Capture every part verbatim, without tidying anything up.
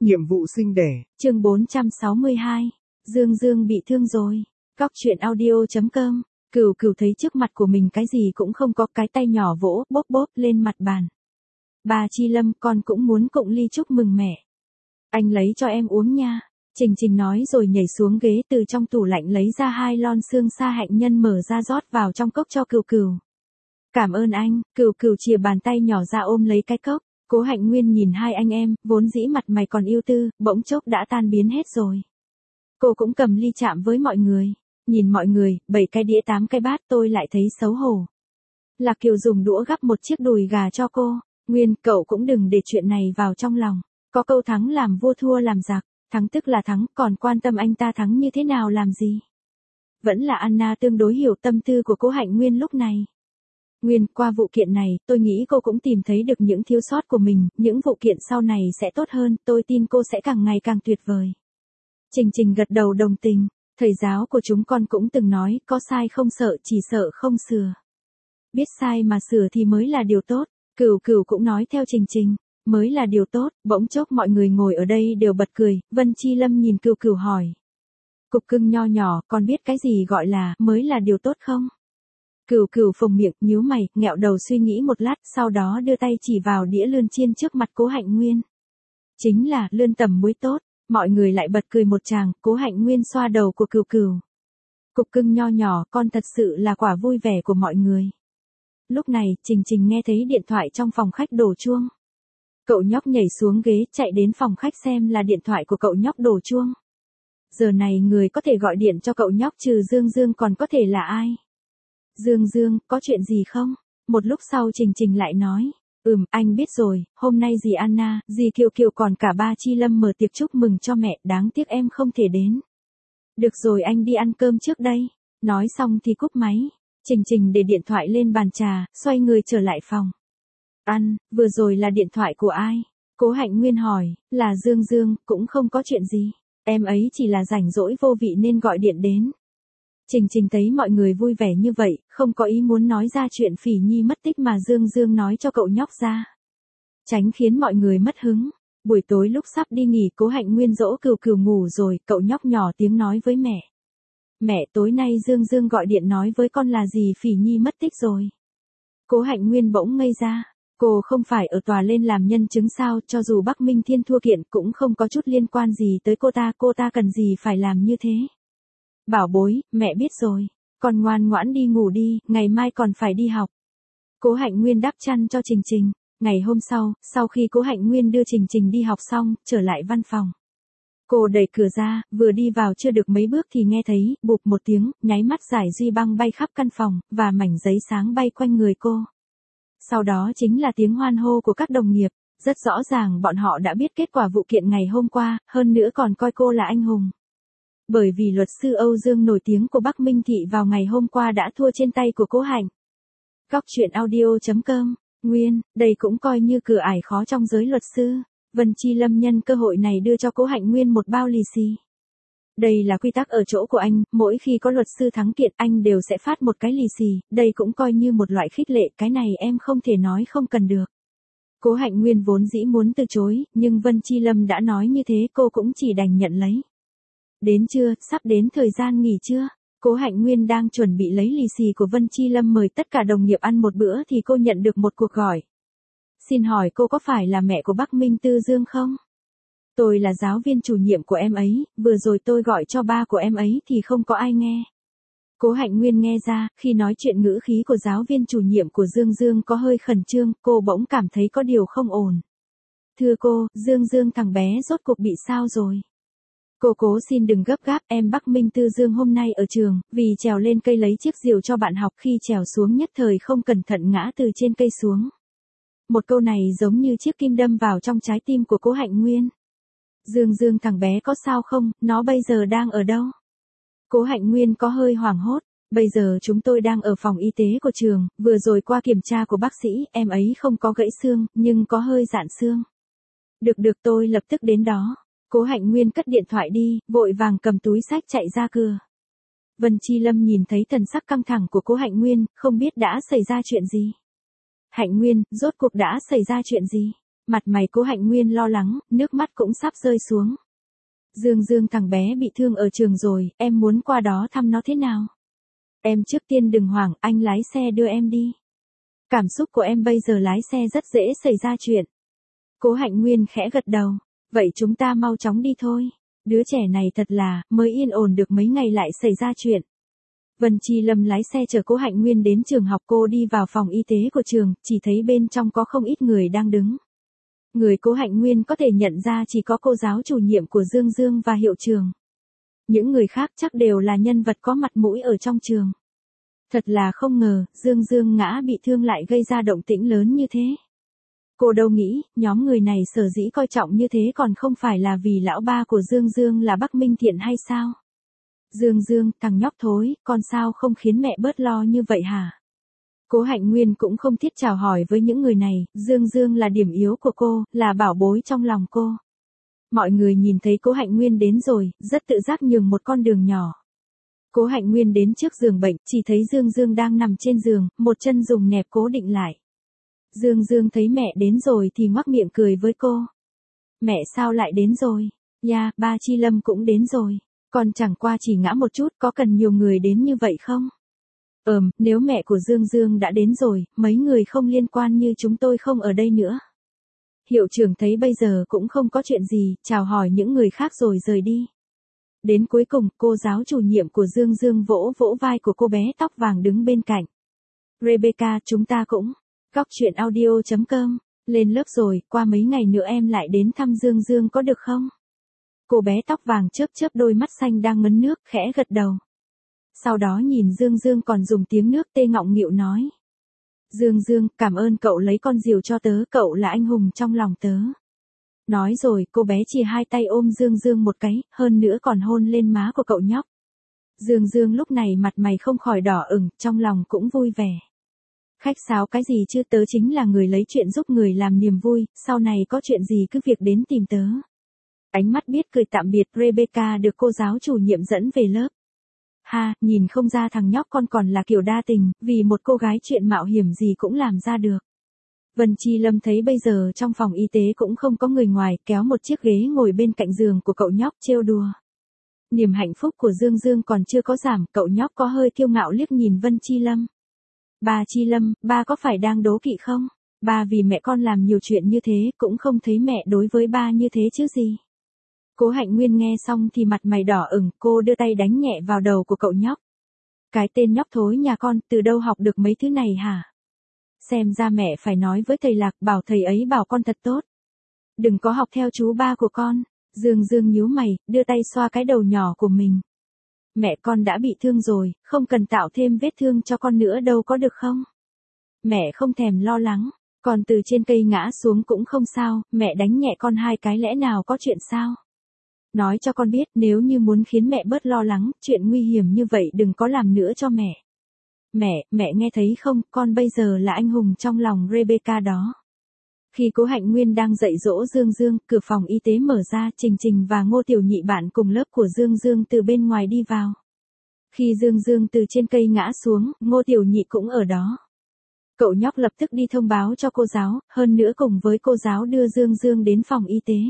Nhiệm vụ sinh đẻ. Chương bốn trăm sáu mươi hai. Dương Dương bị thương rồi. Cóc truyện audio chấm com. Cửu Cửu thấy trước mặt của mình cái gì cũng không có, cái tay nhỏ vỗ bóp bóp lên mặt bàn. Bà Chi Lâm, con cũng muốn cụng ly chúc mừng mẹ. Anh lấy cho em uống nha. Trình Trình nói rồi nhảy xuống ghế, từ trong tủ lạnh lấy ra hai lon xương sa hạnh nhân mở ra rót vào trong cốc cho Cửu Cửu. Cảm ơn anh. Cửu Cửu chìa bàn tay nhỏ ra ôm lấy cái cốc. Cố Hạnh Nguyên nhìn hai anh em, vốn dĩ mặt mày còn yêu tư, bỗng chốc đã tan biến hết rồi. Cô cũng cầm ly chạm với mọi người. Nhìn mọi người, bảy cái đĩa tám cái bát, tôi lại thấy xấu hổ. Lạc Kiều dùng đũa gắp một chiếc đùi gà cho cô. Nguyên, cậu cũng đừng để chuyện này vào trong lòng. Có câu thắng làm vua thua làm giặc. Thắng tức là thắng, còn quan tâm anh ta thắng như thế nào làm gì. Vẫn là Anna tương đối hiểu tâm tư của Cố Hạnh Nguyên lúc này. Nguyên, qua vụ kiện này, tôi nghĩ cô cũng tìm thấy được những thiếu sót của mình, những vụ kiện sau này sẽ tốt hơn, tôi tin cô sẽ càng ngày càng tuyệt vời. Trình Trình gật đầu đồng tình, thầy giáo của chúng con cũng từng nói, có sai không sợ, chỉ sợ không sửa. Biết sai mà sửa thì mới là điều tốt, Cửu Cửu cũng nói theo Trình Trình, mới là điều tốt, bỗng chốc mọi người ngồi ở đây đều bật cười, Vân Chi Lâm nhìn Cửu Cửu hỏi. Cục cưng nho nhỏ, con biết cái gì gọi là, mới là điều tốt không? Cửu Cửu phồng miệng, nhíu mày, nghẹo đầu suy nghĩ một lát, sau đó đưa tay chỉ vào đĩa lươn chiên trước mặt Cố Hạnh Nguyên. Chính là, lươn tẩm muối tốt, mọi người lại bật cười một tràng, Cố Hạnh Nguyên xoa đầu của Cửu Cửu. Cục cưng nho nhỏ, con thật sự là quả vui vẻ của mọi người. Lúc này, Trình Trình nghe thấy điện thoại trong phòng khách đổ chuông. Cậu nhóc nhảy xuống ghế, chạy đến phòng khách xem là điện thoại của cậu nhóc đổ chuông. Giờ này người có thể gọi điện cho cậu nhóc trừ Dương Dương còn có thể là ai? Dương Dương, có chuyện gì không? Một lúc sau Trình Trình lại nói, ừm, anh biết rồi, hôm nay dì Anna, dì Kiều Kiều còn cả ba Chi Lâm mở tiệc chúc mừng cho mẹ, đáng tiếc em không thể đến. Được rồi, anh đi ăn cơm trước đây. Nói xong thì cúp máy. Trình Trình để điện thoại lên bàn trà, xoay người trở lại phòng. Ăn, vừa rồi là điện thoại của ai? Cố Hạnh Nguyên hỏi, là Dương Dương, cũng không có chuyện gì. Em ấy chỉ là rảnh rỗi vô vị nên gọi điện đến. Trình Trình thấy mọi người vui vẻ như vậy, không có ý muốn nói ra chuyện Phỉ Nhi mất tích mà Dương Dương nói cho cậu nhóc ra. Tránh khiến mọi người mất hứng. Buổi tối lúc sắp đi nghỉ, Cố Hạnh Nguyên dỗ Cửu Cửu ngủ rồi, cậu nhóc nhỏ tiếng nói với mẹ. Mẹ, tối nay Dương Dương gọi điện nói với con là gì Phỉ Nhi mất tích rồi. Cố Hạnh Nguyên bỗng ngây ra. Cô không phải ở tòa lên làm nhân chứng sao, cho dù Bắc Minh Thiên thua kiện cũng không có chút liên quan gì tới cô ta, cô ta cần gì phải làm như thế. Bảo bối, mẹ biết rồi, con ngoan ngoãn đi ngủ đi, ngày mai còn phải đi học. Cố Hạnh Nguyên đắp chăn cho Trình Trình. Ngày hôm sau, sau khi Cố Hạnh Nguyên đưa Trình Trình đi học xong, trở lại văn phòng. Cô đẩy cửa ra, vừa đi vào chưa được mấy bước thì nghe thấy, bụp một tiếng, nháy mắt giải duy băng bay khắp căn phòng, và mảnh giấy sáng bay quanh người cô. Sau đó chính là tiếng hoan hô của các đồng nghiệp, rất rõ ràng bọn họ đã biết kết quả vụ kiện ngày hôm qua, hơn nữa còn coi cô là anh hùng. Bởi vì luật sư Âu Dương nổi tiếng của Bắc Minh Thị vào ngày hôm qua đã thua trên tay của Cố Hạnh. Cóc truyện audio chấm com. Nguyên, đây cũng coi như cửa ải khó trong giới luật sư. Vân Chi Lâm nhân cơ hội này đưa cho Cố Hạnh Nguyên một bao lì xì. Đây là quy tắc ở chỗ của anh, mỗi khi có luật sư thắng kiện anh đều sẽ phát một cái lì xì, đây cũng coi như một loại khích lệ, cái này em không thể nói không cần được. Cố Hạnh Nguyên vốn dĩ muốn từ chối, nhưng Vân Chi Lâm đã nói như thế cô cũng chỉ đành nhận lấy. Đến trưa, sắp đến thời gian nghỉ trưa, Cố Hạnh Nguyên đang chuẩn bị lấy lì xì của Vân Chi Lâm mời tất cả đồng nghiệp ăn một bữa thì cô nhận được một cuộc gọi. Xin hỏi cô có phải là mẹ của Bắc Minh Tư Dương không? Tôi là giáo viên chủ nhiệm của em ấy, vừa rồi tôi gọi cho ba của em ấy thì không có ai nghe. Cố Hạnh Nguyên nghe ra, khi nói chuyện ngữ khí của giáo viên chủ nhiệm của Dương Dương có hơi khẩn trương, cô bỗng cảm thấy có điều không ổn. Thưa cô, Dương Dương thằng bé rốt cuộc bị sao rồi? Cô cố xin đừng gấp gáp, em Bắc Minh Tư Dương hôm nay ở trường, vì trèo lên cây lấy chiếc diều cho bạn học khi trèo xuống nhất thời không cẩn thận ngã từ trên cây xuống. Một câu này giống như chiếc kim đâm vào trong trái tim của Cố Hạnh Nguyên. Dương Dương thằng bé có sao không, nó bây giờ đang ở đâu? Cố Hạnh Nguyên có hơi hoảng hốt, bây giờ chúng tôi đang ở phòng y tế của trường, vừa rồi qua kiểm tra của bác sĩ, em ấy không có gãy xương, nhưng có hơi rạn xương. Được được tôi lập tức đến đó. Cố Hạnh Nguyên cất điện thoại đi, vội vàng cầm túi xách chạy ra cửa. Vân Chi Lâm nhìn thấy thần sắc căng thẳng của Cố Hạnh Nguyên, không biết đã xảy ra chuyện gì. Hạnh Nguyên, rốt cuộc đã xảy ra chuyện gì? Mặt mày Cố Hạnh Nguyên lo lắng, nước mắt cũng sắp rơi xuống. Dương Dương thằng bé bị thương ở trường rồi, em muốn qua đó thăm nó thế nào? Em trước tiên đừng hoảng, anh lái xe đưa em đi. Cảm xúc của em bây giờ lái xe rất dễ xảy ra chuyện. Cố Hạnh Nguyên khẽ gật đầu. Vậy chúng ta mau chóng đi thôi. Đứa trẻ này thật là, mới yên ổn được mấy ngày lại xảy ra chuyện. Vân Chi Lâm lái xe chở Cố Hạnh Nguyên đến trường học. Cô đi vào phòng y tế của trường, chỉ thấy bên trong có không ít người đang đứng. Người Cố Hạnh Nguyên có thể nhận ra chỉ có cô giáo chủ nhiệm của Dương Dương và hiệu trưởng. Những người khác chắc đều là nhân vật có mặt mũi ở trong trường. Thật là không ngờ, Dương Dương ngã bị thương lại gây ra động tĩnh lớn như thế. Cô đâu nghĩ, nhóm người này sở dĩ coi trọng như thế còn không phải là vì lão ba của Dương Dương là Bắc Minh Thiện hay sao? Dương Dương, thằng nhóc thối, con sao không khiến mẹ bớt lo như vậy hả? Cố Hạnh Nguyên cũng không thiết chào hỏi với những người này, Dương Dương là điểm yếu của cô, là bảo bối trong lòng cô. Mọi người nhìn thấy Cố Hạnh Nguyên đến rồi, rất tự giác nhường một con đường nhỏ. Cố Hạnh Nguyên đến trước giường bệnh, chỉ thấy Dương Dương đang nằm trên giường, một chân dùng nẹp cố định lại. Dương Dương thấy mẹ đến rồi thì ngoác miệng cười với cô. Mẹ sao lại đến rồi? Ya, ba Chi Lâm cũng đến rồi. Con chẳng qua chỉ ngã một chút, có cần nhiều người đến như vậy không? Ừm, nếu mẹ của Dương Dương đã đến rồi, mấy người không liên quan như chúng tôi không ở đây nữa. Hiệu trưởng thấy bây giờ cũng không có chuyện gì, chào hỏi những người khác rồi rời đi. Đến cuối cùng, cô giáo chủ nhiệm của Dương Dương vỗ vỗ vai của cô bé tóc vàng đứng bên cạnh. Rebecca, chúng ta cũng. Cóc truyện audio chấm com. Lên lớp rồi, qua mấy ngày nữa em lại đến thăm Dương Dương có được không? Cô bé tóc vàng chớp chớp đôi mắt xanh đang ngấn nước, khẽ gật đầu. Sau đó nhìn Dương Dương còn dùng tiếng nước tê ngọng nghịu nói. Dương Dương, cảm ơn cậu lấy con diều cho tớ, cậu là anh hùng trong lòng tớ. Nói rồi, cô bé chỉ hai tay ôm Dương Dương một cái, hơn nữa còn hôn lên má của cậu nhóc. Dương Dương lúc này mặt mày không khỏi đỏ ửng, trong lòng cũng vui vẻ. Khách sáo cái gì chứ, tớ chính là người lấy chuyện giúp người làm niềm vui, sau này có chuyện gì cứ việc đến tìm tớ. Ánh mắt biết cười tạm biệt, Rebecca được cô giáo chủ nhiệm dẫn về lớp. Ha, nhìn không ra thằng nhóc con còn là kiểu đa tình, vì một cô gái chuyện mạo hiểm gì cũng làm ra được. Vân Chi Lâm thấy bây giờ trong phòng y tế cũng không có người ngoài, kéo một chiếc ghế ngồi bên cạnh giường của cậu nhóc trêu đùa. Niềm hạnh phúc của Dương Dương còn chưa có giảm, cậu nhóc có hơi kiêu ngạo liếc nhìn Vân Chi Lâm. Ba Chi Lâm, ba có phải đang đố kỵ không? Ba vì mẹ con làm nhiều chuyện như thế, cũng không thấy mẹ đối với ba như thế chứ gì. Cố Hạnh Nguyên nghe xong thì mặt mày đỏ ửng, cô đưa tay đánh nhẹ vào đầu của cậu nhóc. Cái tên nhóc thối nhà con, từ đâu học được mấy thứ này hả? Xem ra mẹ phải nói với thầy Lạc, bảo thầy ấy bảo con thật tốt. Đừng có học theo chú ba của con. Dương Dương nhíu mày, đưa tay xoa cái đầu nhỏ của mình. Mẹ con đã bị thương rồi, không cần tạo thêm vết thương cho con nữa đâu có được không? Mẹ không thèm lo lắng, con từ trên cây ngã xuống cũng không sao, mẹ đánh nhẹ con hai cái lẽ nào có chuyện sao? Nói cho con biết, nếu như muốn khiến mẹ bớt lo lắng, chuyện nguy hiểm như vậy đừng có làm nữa cho mẹ. Mẹ, mẹ nghe thấy không, con bây giờ là anh hùng trong lòng Rebecca đó. Khi Cố Hạnh Nguyên đang dạy dỗ Dương Dương, cửa phòng y tế mở ra, Trình Trình và Ngô Tiểu Nhị bạn cùng lớp của Dương Dương từ bên ngoài đi vào. Khi Dương Dương từ trên cây ngã xuống, Ngô Tiểu Nhị cũng ở đó. Cậu nhóc lập tức đi thông báo cho cô giáo, hơn nữa cùng với cô giáo đưa Dương Dương đến phòng y tế.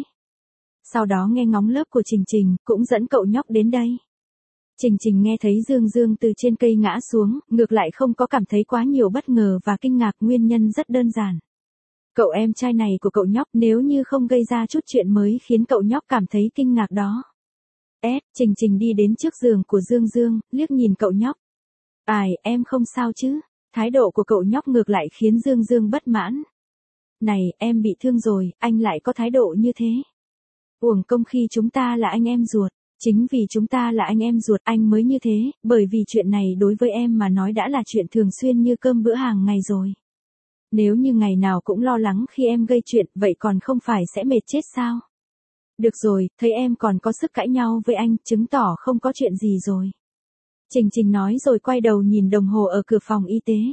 Sau đó nghe ngóng lớp của Trình Trình, cũng dẫn cậu nhóc đến đây. Trình Trình nghe thấy Dương Dương từ trên cây ngã xuống, ngược lại không có cảm thấy quá nhiều bất ngờ và kinh ngạc, nguyên nhân rất đơn giản. Cậu em trai này của cậu nhóc nếu như không gây ra chút chuyện mới khiến cậu nhóc cảm thấy kinh ngạc đó. S, Trình Trình đi đến trước giường của Dương Dương, liếc nhìn cậu nhóc. Ai, em không sao chứ? Thái độ của cậu nhóc ngược lại khiến Dương Dương bất mãn. Này, em bị thương rồi, anh lại có thái độ như thế. Uổng công khi chúng ta là anh em ruột. Chính vì chúng ta là anh em ruột anh mới như thế, bởi vì chuyện này đối với em mà nói đã là chuyện thường xuyên như cơm bữa hàng ngày rồi. Nếu như ngày nào cũng lo lắng khi em gây chuyện, vậy còn không phải sẽ mệt chết sao? Được rồi, thấy em còn có sức cãi nhau với anh, chứng tỏ không có chuyện gì rồi. Trình Trình nói rồi quay đầu nhìn đồng hồ ở cửa phòng y tế.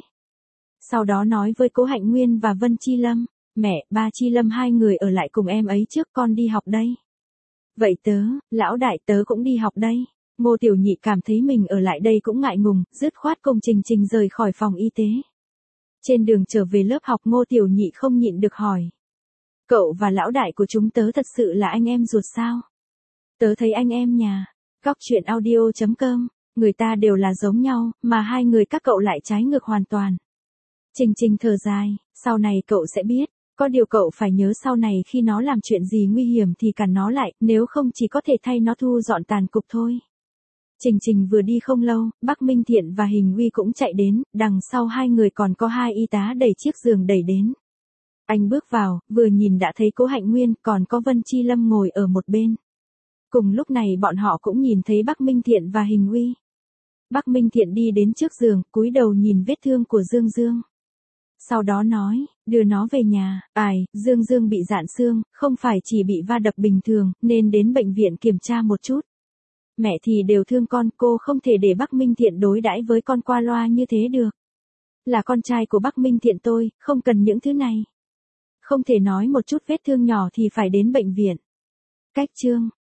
Sau đó nói với Cố Hạnh Nguyên và Vân Chi Lâm, mẹ, ba Chi Lâm hai người ở lại cùng em ấy trước, con đi học đây. Vậy tớ, lão đại tớ cũng đi học đây. Ngô Tiểu Nhị cảm thấy mình ở lại đây cũng ngại ngùng, dứt khoát cùng Trình Trình rời khỏi phòng y tế. Trên đường trở về lớp học Ngô Tiểu Nhị không nhịn được hỏi. Cậu và lão đại của chúng tớ thật sự là anh em ruột sao? Tớ thấy anh em nhà. Góc chuyện audio chấm com, người ta đều là giống nhau, mà hai người các cậu lại trái ngược hoàn toàn. Trình Trình thở dài, sau này cậu sẽ biết, có điều cậu phải nhớ sau này khi nó làm chuyện gì nguy hiểm thì cản nó lại, nếu không chỉ có thể thay nó thu dọn tàn cục thôi. Trình Trình vừa đi không lâu, Bắc Minh Thiện và Hình Uy cũng chạy đến, đằng sau hai người còn có hai y tá đẩy chiếc giường đẩy đến. Anh bước vào, vừa nhìn đã thấy Cố Hạnh Nguyên, còn có Vân Chi Lâm ngồi ở một bên. Cùng lúc này bọn họ cũng nhìn thấy Bắc Minh Thiện và Hình Uy. Bắc Minh Thiện đi đến trước giường, cúi đầu nhìn vết thương của Dương Dương. Sau đó nói, đưa nó về nhà. Ai, Dương Dương bị rạn xương, không phải chỉ bị va đập bình thường, nên đến bệnh viện kiểm tra một chút. Mẹ thì đều thương con, cô không thể để Bắc Minh Thiện đối đãi với con qua loa như thế được. Là con trai của Bắc Minh Thiện tôi, không cần những thứ này. Không thể nói một chút vết thương nhỏ thì phải đến bệnh viện. Cách chương